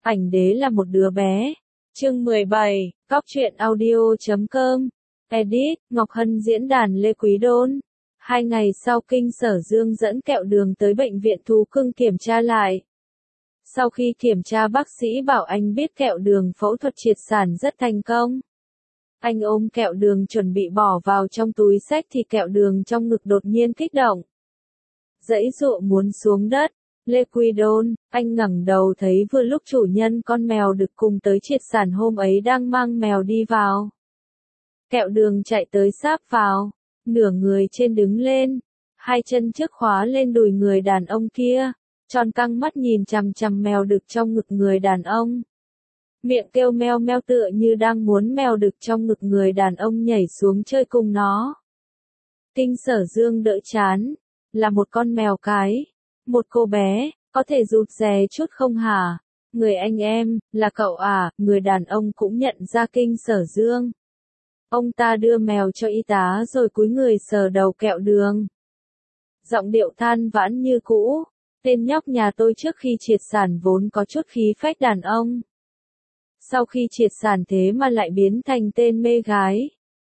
Ảnh đế là một đứa bé. Chương 17, Cóc truyện audio.com. Edit, Ngọc Hân diễn đàn Lê Quý Đôn. 2 ngày sau Kinh Sở Dương dẫn Kẹo Đường tới bệnh viện thú cưng kiểm tra lại. Sau khi kiểm tra bác sĩ bảo anh biết Kẹo Đường phẫu thuật triệt sản rất thành công. Anh ôm Kẹo Đường chuẩn bị bỏ vào trong túi xách thì Kẹo Đường trong ngực đột nhiên kích động. Giãy giụa muốn xuống đất. Lê Quý Đôn, anh ngẩng đầu thấy vừa lúc chủ nhân con mèo đực cùng tới triệt sản hôm ấy đang mang mèo đi vào. Kẹo Đường chạy tới sáp vào, nửa người trên đứng lên, 2 chân trước khóa lên đùi người đàn ông kia, tròn căng mắt nhìn chằm chằm mèo đực trong ngực người đàn ông. Miệng kêu meo meo tựa như đang muốn mèo đực trong ngực người đàn ông nhảy xuống chơi cùng nó. Kinh Sở Dương đỡ chán, là một con mèo cái. Một cô bé, có thể rụt rè chút không hả? Người anh em, là cậu à? Người đàn ông cũng nhận ra Kinh Sở Dương. Ông ta đưa mèo cho y tá rồi cúi người sờ đầu Kẹo Đường. Giọng điệu than vãn như cũ, tên nhóc nhà tôi trước khi triệt sản vốn có chút khí phách đàn ông. Sau khi triệt sản thế mà lại biến thành tên mê gái.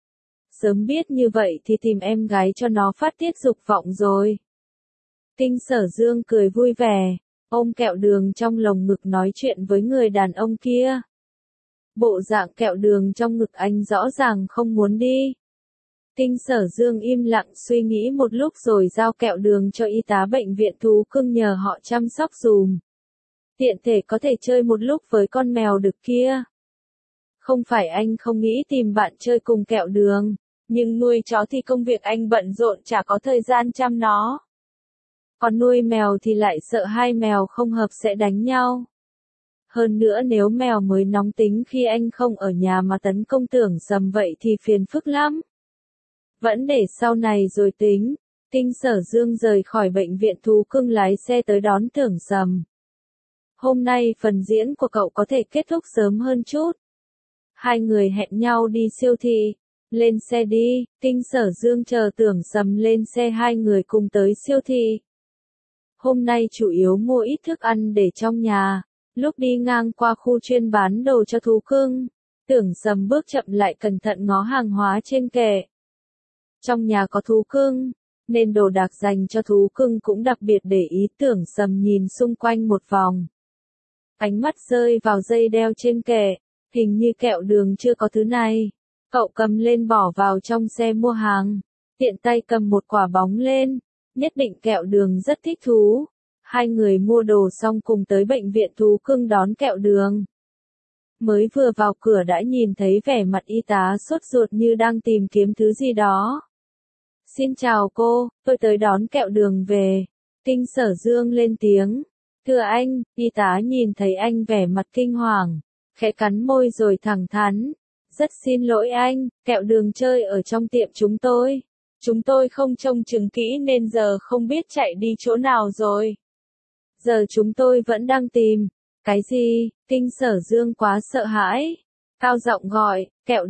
Sớm biết như vậy thì tìm em gái cho nó phát tiết dục vọng rồi. Kinh Sở Dương cười vui vẻ, ôm Kẹo Đường trong lồng ngực nói chuyện với người đàn ông kia. Bộ dạng Kẹo Đường trong ngực anh rõ ràng không muốn đi. Kinh Sở Dương im lặng suy nghĩ một lúc rồi giao Kẹo Đường cho y tá bệnh viện thú cưng nhờ họ chăm sóc dùm. Tiện thể có thể chơi một lúc với con mèo đực kia. Không phải anh không nghĩ tìm bạn chơi cùng Kẹo Đường, nhưng nuôi chó thì công việc anh bận rộn chả có thời gian chăm nó. Còn nuôi mèo thì lại sợ hai mèo không hợp sẽ đánh nhau. Hơn nữa nếu mèo mới nóng tính khi anh không ở nhà mà tấn công Tưởng Sầm vậy thì phiền phức lắm. Vẫn để sau này rồi tính. Kinh Sở Dương rời khỏi bệnh viện thú cưng lái xe tới đón Tưởng Sầm. Hôm nay phần diễn của cậu có thể kết thúc sớm hơn chút. Hai người hẹn nhau đi siêu thị. Lên xe đi. Kinh Sở Dương chờ Tưởng Sầm lên xe, hai người cùng tới siêu thị. Hôm nay chủ yếu mua ít thức ăn để trong nhà. Lúc đi ngang qua khu chuyên bán đồ cho thú cưng, Tưởng Sầm bước chậm lại cẩn thận ngó hàng hóa trên kệ. Trong nhà có thú cưng, nên đồ đạc dành cho thú cưng cũng đặc biệt để ý. Tưởng Sầm nhìn xung quanh một vòng. Ánh mắt rơi vào dây đeo trên kệ, hình như Kẹo Đường chưa có thứ này. Cậu cầm lên bỏ vào trong xe mua hàng, tiện tay cầm một quả bóng lên. Nhất định Kẹo Đường rất thích thú. Hai người mua đồ xong cùng tới bệnh viện thú cưng đón Kẹo Đường. Mới vừa vào cửa đã nhìn thấy vẻ mặt y tá sốt ruột như đang tìm kiếm thứ gì đó. Xin chào cô, tôi tới đón Kẹo Đường về. Kinh Sở Dương lên tiếng. Thưa anh, y tá nhìn thấy anh vẻ mặt kinh hoàng, khẽ cắn môi rồi thẳng thắn. Rất xin lỗi anh, Kẹo Đường chơi ở trong tiệm chúng tôi. Chúng tôi không trông chừng kỹ nên giờ không biết chạy đi chỗ nào rồi. Giờ chúng tôi vẫn đang tìm. Cái gì? Kinh Sở Dương quá sợ hãi. Cao giọng gọi,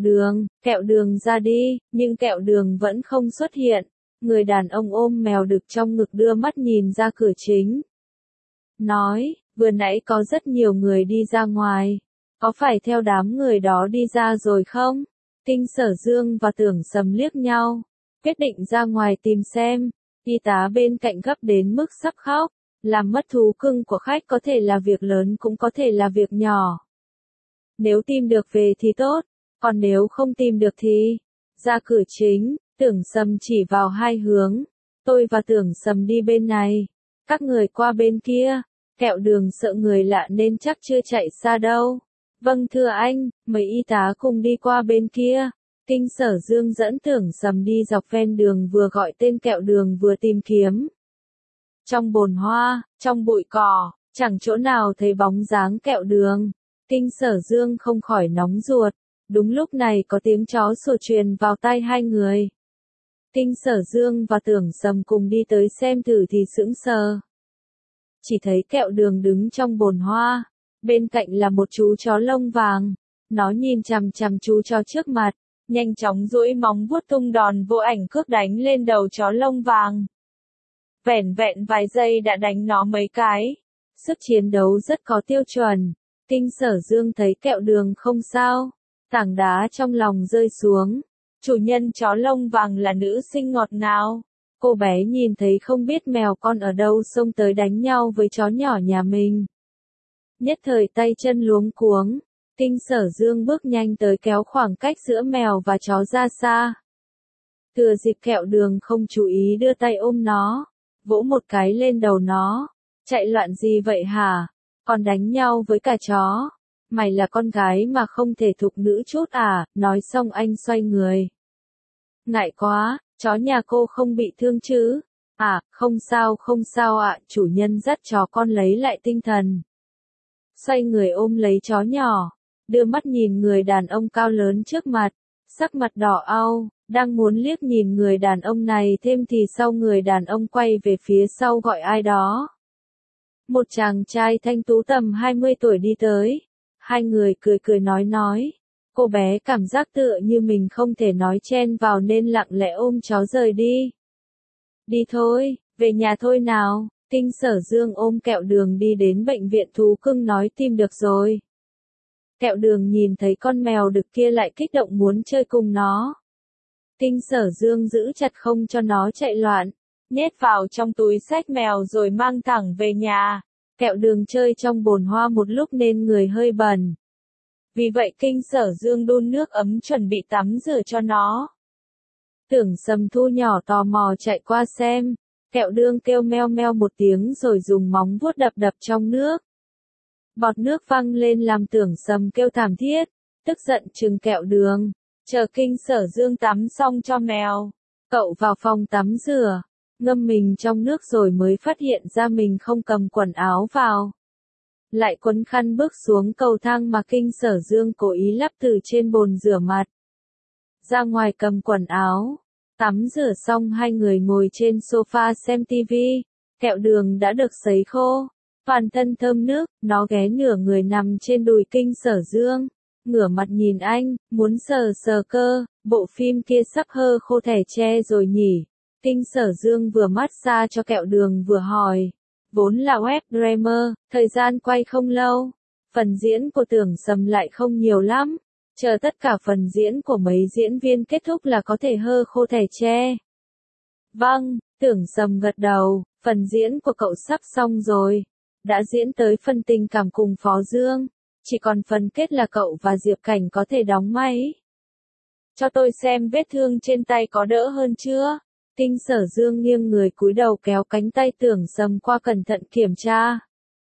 Kẹo Đường ra đi, nhưng Kẹo Đường vẫn không xuất hiện. Người đàn ông ôm mèo đực trong ngực đưa mắt nhìn ra cửa chính. Nói, vừa nãy có rất nhiều người đi ra ngoài. Có phải theo đám người đó đi ra rồi không? Kinh Sở Dương và Tưởng Sầm liếc nhau. Quyết định ra ngoài tìm xem. Y tá bên cạnh gấp đến mức sắp khóc. Làm mất thú cưng của khách có thể là việc lớn cũng có thể là việc nhỏ. Nếu tìm được về thì tốt, còn nếu không tìm được thì ra cửa chính. Tưởng Sầm chỉ vào hai hướng. Tôi và Tưởng Sầm đi bên này, các người qua bên kia. Kẹo Đường sợ người lạ nên chắc chưa chạy xa đâu. Vâng thưa anh, mấy y tá cùng đi qua bên kia. Kinh Sở Dương dẫn Tưởng Sầm đi dọc ven đường, vừa gọi tên Kẹo Đường vừa tìm kiếm. Trong bồn hoa, trong bụi cỏ, chẳng chỗ nào thấy bóng dáng Kẹo Đường. Kinh Sở Dương không khỏi nóng ruột. Đúng lúc này có tiếng chó sủa truyền vào tai hai người. Kinh Sở Dương và Tưởng Sầm cùng đi tới xem thử thì sững sờ. Chỉ thấy Kẹo Đường đứng trong bồn hoa, bên cạnh là một chú chó lông vàng. Nó nhìn chằm chằm chú chó trước mặt, nhanh chóng duỗi móng vuốt tung đòn vô ảnh cước đánh lên đầu chó lông vàng. Vẻn vẹn vài giây đã đánh nó mấy cái. Sức chiến đấu rất có tiêu chuẩn. Kinh Sở Dương thấy Kẹo Đường không sao, tảng đá trong lòng rơi xuống. Chủ nhân chó lông vàng là nữ sinh ngọt ngào. Cô bé nhìn thấy không biết mèo con ở đâu xông tới đánh nhau với chó nhỏ nhà mình. Nhất thời tay chân luống cuống, Kinh Sở Dương bước nhanh tới kéo khoảng cách giữa mèo và chó ra xa. Thừa dịp Kẹo Đường không chú ý đưa tay ôm nó, vỗ một cái lên đầu nó. Chạy loạn gì vậy hả? Còn đánh nhau với cả chó. Mày là con gái mà không thể thục nữ chút à? Nói xong anh xoay người. Ngại quá, chó nhà cô không bị thương chứ? À, không sao ạ, chủ nhân dắt chó con lấy lại tinh thần. Xoay người ôm lấy chó nhỏ, đưa mắt nhìn người đàn ông cao lớn trước mặt, sắc mặt đỏ au, đang muốn liếc nhìn người đàn ông này thêm thì sau người đàn ông quay về phía sau gọi ai đó. Một chàng trai thanh tú tầm 20 tuổi đi tới, hai người cười nói. Cô bé cảm giác tựa như mình không thể nói chen vào nên lặng lẽ ôm chó rời đi. Đi thôi, về nhà thôi nào. Kinh Sở Dương ôm Kẹo Đường đi đến bệnh viện thú cưng nói tìm được rồi. Kẹo Đường nhìn thấy con mèo đực kia lại kích động muốn chơi cùng nó. Kinh Sở Dương giữ chặt không cho nó chạy loạn, nhét vào trong túi xách mèo rồi mang thẳng về nhà. Kẹo Đường chơi trong bồn hoa một lúc nên người hơi bẩn. Vì vậy Kinh Sở Dương đun nước ấm chuẩn bị tắm rửa cho nó. Tưởng Sầm Thu nhỏ tò mò chạy qua xem. Kẹo Đường kêu meo meo một tiếng rồi dùng móng vuốt đập trong nước. Bọt nước văng lên làm Tưởng Sầm kêu thảm thiết, tức giận trừng Kẹo Đường. Chờ Kinh Sở Dương tắm xong cho mèo, cậu vào phòng tắm rửa, ngâm mình trong nước rồi mới phát hiện ra mình không cầm quần áo vào. Lại quấn khăn bước xuống cầu thang mà Kinh Sở Dương cố ý lắp từ trên bồn rửa mặt. Ra ngoài cầm quần áo. Tắm rửa xong hai người ngồi trên sofa xem tivi, Kẹo Đường đã được sấy khô, toàn thân thơm nước, nó ghé nửa người nằm trên đùi Kinh Sở Dương, ngửa mặt nhìn anh, muốn sờ cơ, bộ phim kia sắp hơ khô thẻ tre rồi nhỉ. Kinh Sở Dương vừa massage cho Kẹo Đường vừa hỏi, vốn là web drama, thời gian quay không lâu, phần diễn của Tưởng Sầm lại không nhiều lắm. Chờ tất cả phần diễn của mấy diễn viên kết thúc là có thể hơ khô thẻ tre. Vâng, Tưởng Sầm gật đầu, phần diễn của cậu sắp xong rồi. Đã diễn tới phần tình cảm cùng Phó Dương. Chỉ còn phần kết là cậu và Diệp Cảnh có thể đóng máy. Cho tôi xem vết thương trên tay có đỡ hơn chưa? Kinh Sở Dương nghiêng người cúi đầu kéo cánh tay Tưởng Sầm qua cẩn thận kiểm tra.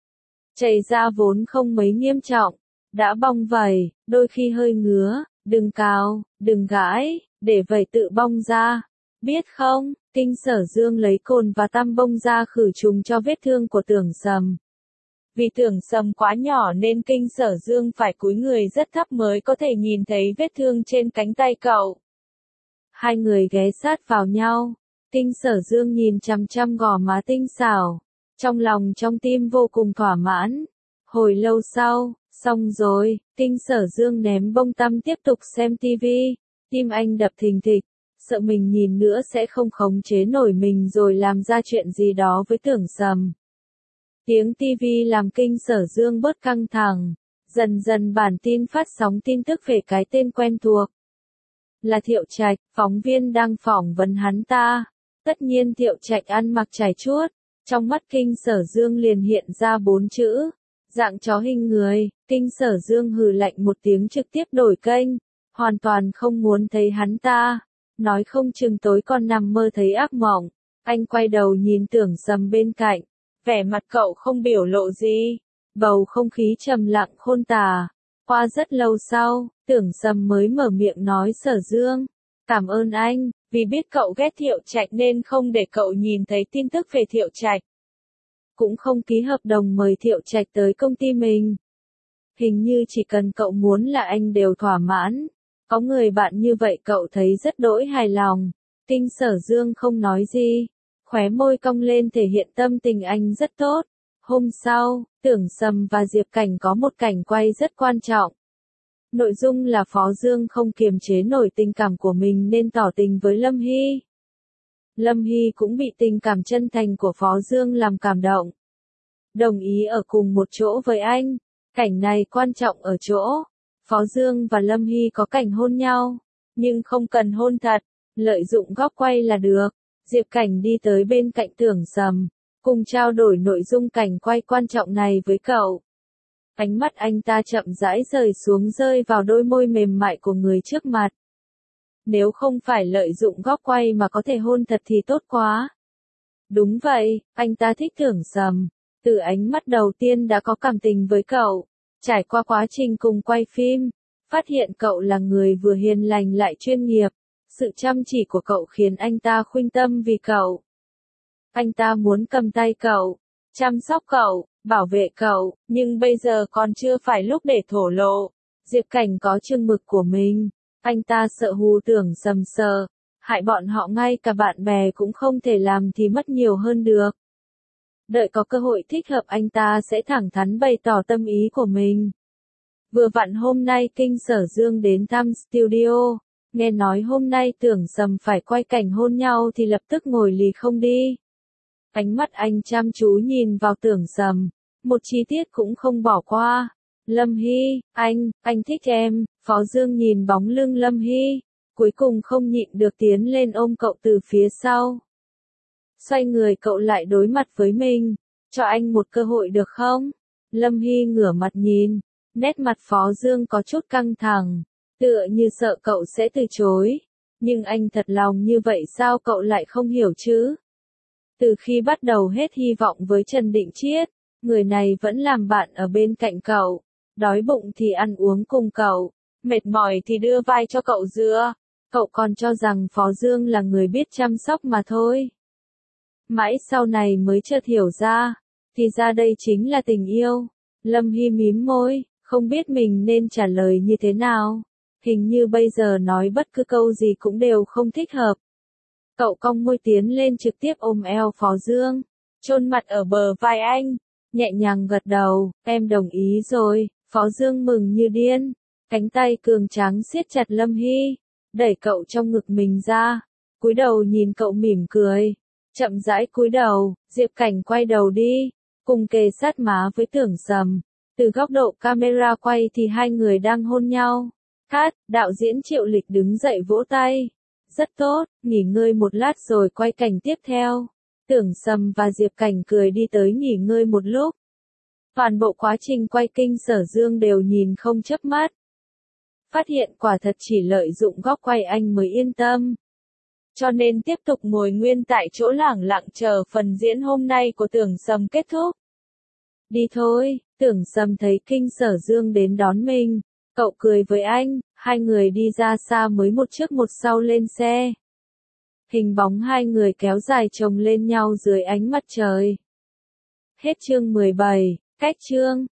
Chảy ra vốn không mấy nghiêm trọng. Đã bong vẩy, đôi khi hơi ngứa, đừng cào, đừng gãi, để vẩy tự bong ra. Biết không, Kinh Sở Dương lấy cồn và tăm bông ra khử trùng cho vết thương của Tưởng Sầm. Vì Tưởng Sầm quá nhỏ nên Kinh Sở Dương phải cúi người rất thấp mới có thể nhìn thấy vết thương trên cánh tay cậu. Hai người ghé sát vào nhau, Kinh Sở Dương nhìn chằm chằm gò má tinh xảo, trong lòng trong tim vô cùng thỏa mãn. Hồi lâu sau, xong rồi, Kinh Sở Dương ném bông tăm tiếp tục xem tivi, tim anh đập thình thịch, sợ mình nhìn nữa sẽ không khống chế nổi mình rồi làm ra chuyện gì đó với Tưởng Sầm. Tiếng tivi làm Kinh Sở Dương bớt căng thẳng, dần dần bản tin phát sóng tin tức về cái tên quen thuộc. Là Thiệu Trạch, phóng viên đang phỏng vấn hắn ta. Tất nhiên Thiệu Trạch ăn mặc trải chuốt, trong mắt Kinh Sở Dương liền hiện ra 4 chữ. Dạng chó hình người. Kinh Sở Dương hừ lạnh một tiếng trực tiếp đổi kênh, hoàn toàn không muốn thấy hắn ta, nói không chừng tối con nằm mơ thấy ác mộng. Anh quay đầu nhìn Tưởng Sầm bên cạnh, vẻ mặt cậu không biểu lộ gì, bầu không khí trầm lặng khôn tả. Qua rất lâu sau, Tưởng Sầm mới mở miệng nói Sở Dương, cảm ơn anh, vì biết cậu ghét Thiệu Trạch nên không để cậu nhìn thấy tin tức về Thiệu Trạch. Cũng không ký hợp đồng mời Thiệu Trạch tới công ty mình. Hình như chỉ cần cậu muốn là anh đều thỏa mãn. Có người bạn như vậy cậu thấy rất đỗi hài lòng. Kinh Sở Dương không nói gì, khóe môi cong lên thể hiện tâm tình anh rất tốt. Hôm sau, Tưởng Sầm và Diệp Cảnh có một cảnh quay rất quan trọng. Nội dung là Phó Dương không kiềm chế nổi tình cảm của mình nên tỏ tình với Lâm Hy. Lâm Hy cũng bị tình cảm chân thành của Phó Dương làm cảm động. Đồng ý ở cùng một chỗ với anh. Cảnh này quan trọng ở chỗ, Phó Dương và Lâm Hy có cảnh hôn nhau, nhưng không cần hôn thật, lợi dụng góc quay là được. Diệp Cảnh đi tới bên cạnh Tưởng Sầm, cùng trao đổi nội dung cảnh quay quan trọng này với cậu. Ánh mắt anh ta chậm rãi rời xuống rơi vào đôi môi mềm mại của người trước mặt. Nếu không phải lợi dụng góc quay mà có thể hôn thật thì tốt quá. Đúng vậy, anh ta thích Tưởng Sầm. Từ ánh mắt đầu tiên đã có cảm tình với cậu. Trải qua quá trình cùng quay phim, phát hiện cậu là người vừa hiền lành lại chuyên nghiệp. Sự chăm chỉ của cậu khiến anh ta khuynh tâm vì cậu. Anh ta muốn cầm tay cậu, chăm sóc cậu, bảo vệ cậu, nhưng bây giờ còn chưa phải lúc để thổ lộ. Diệp Cảnh có chừng mực của mình. Anh ta sợ hù Tưởng Sầm sợ, hại bọn họ ngay cả bạn bè cũng không thể làm thì mất nhiều hơn được. Đợi có cơ hội thích hợp anh ta sẽ thẳng thắn bày tỏ tâm ý của mình. Vừa vặn hôm nay Kinh Sở Dương đến thăm studio, nghe nói hôm nay Tưởng Sầm phải quay cảnh hôn nhau thì lập tức ngồi lì không đi. Ánh mắt anh chăm chú nhìn vào Tưởng Sầm, một chi tiết cũng không bỏ qua. Lâm Hy, anh thích em. Phó Dương nhìn bóng lưng Lâm Hy, cuối cùng không nhịn được tiến lên ôm cậu từ phía sau. Xoay người cậu lại đối mặt với mình, cho anh một cơ hội được không? Lâm Hy ngửa mặt nhìn, nét mặt Phó Dương có chút căng thẳng, tựa như sợ cậu sẽ từ chối. Nhưng anh thật lòng như vậy sao cậu lại không hiểu chứ? Từ khi bắt đầu hết hy vọng với Trần Định Chiết, người này vẫn làm bạn ở bên cạnh cậu, đói bụng thì ăn uống cùng cậu, mệt mỏi thì đưa vai cho cậu dựa. Cậu còn cho rằng Phó Dương là người biết chăm sóc mà thôi. Mãi sau này mới chợt hiểu ra, thì ra đây chính là tình yêu. Lâm Hy mím môi, không biết mình nên trả lời như thế nào. Hình như bây giờ nói bất cứ câu gì cũng đều không thích hợp. Cậu cong môi tiến lên trực tiếp ôm eo Phó Dương, chôn mặt ở bờ vai anh, nhẹ nhàng gật đầu, em đồng ý rồi. Phó Dương mừng như điên, cánh tay cường tráng siết chặt Lâm Hy, đẩy cậu trong ngực mình ra, cúi đầu nhìn cậu mỉm cười, chậm rãi cúi đầu. Diệp Cảnh quay đầu đi, cùng kề sát má với Tưởng Sầm. Từ góc độ camera quay thì hai người đang hôn nhau. Cắt, đạo diễn Triệu Lịch đứng dậy vỗ tay. Rất tốt, nghỉ ngơi một lát rồi quay cảnh tiếp theo. Tưởng Sầm và Diệp Cảnh cười đi tới nghỉ ngơi một lúc. Toàn bộ quá trình quay Kinh Sở Dương đều nhìn không chớp mắt. Phát hiện quả thật chỉ lợi dụng góc quay anh mới yên tâm. Cho nên tiếp tục ngồi nguyên tại chỗ lẳng lặng chờ phần diễn hôm nay của Tưởng Sầm kết thúc. Đi thôi, Tưởng Sầm thấy Kinh Sở Dương đến đón mình. Cậu cười với anh, hai người đi ra xa mới một trước một sau lên xe. Hình bóng hai người kéo dài chồng lên nhau dưới ánh mặt trời. Hết chương 17, cách chương.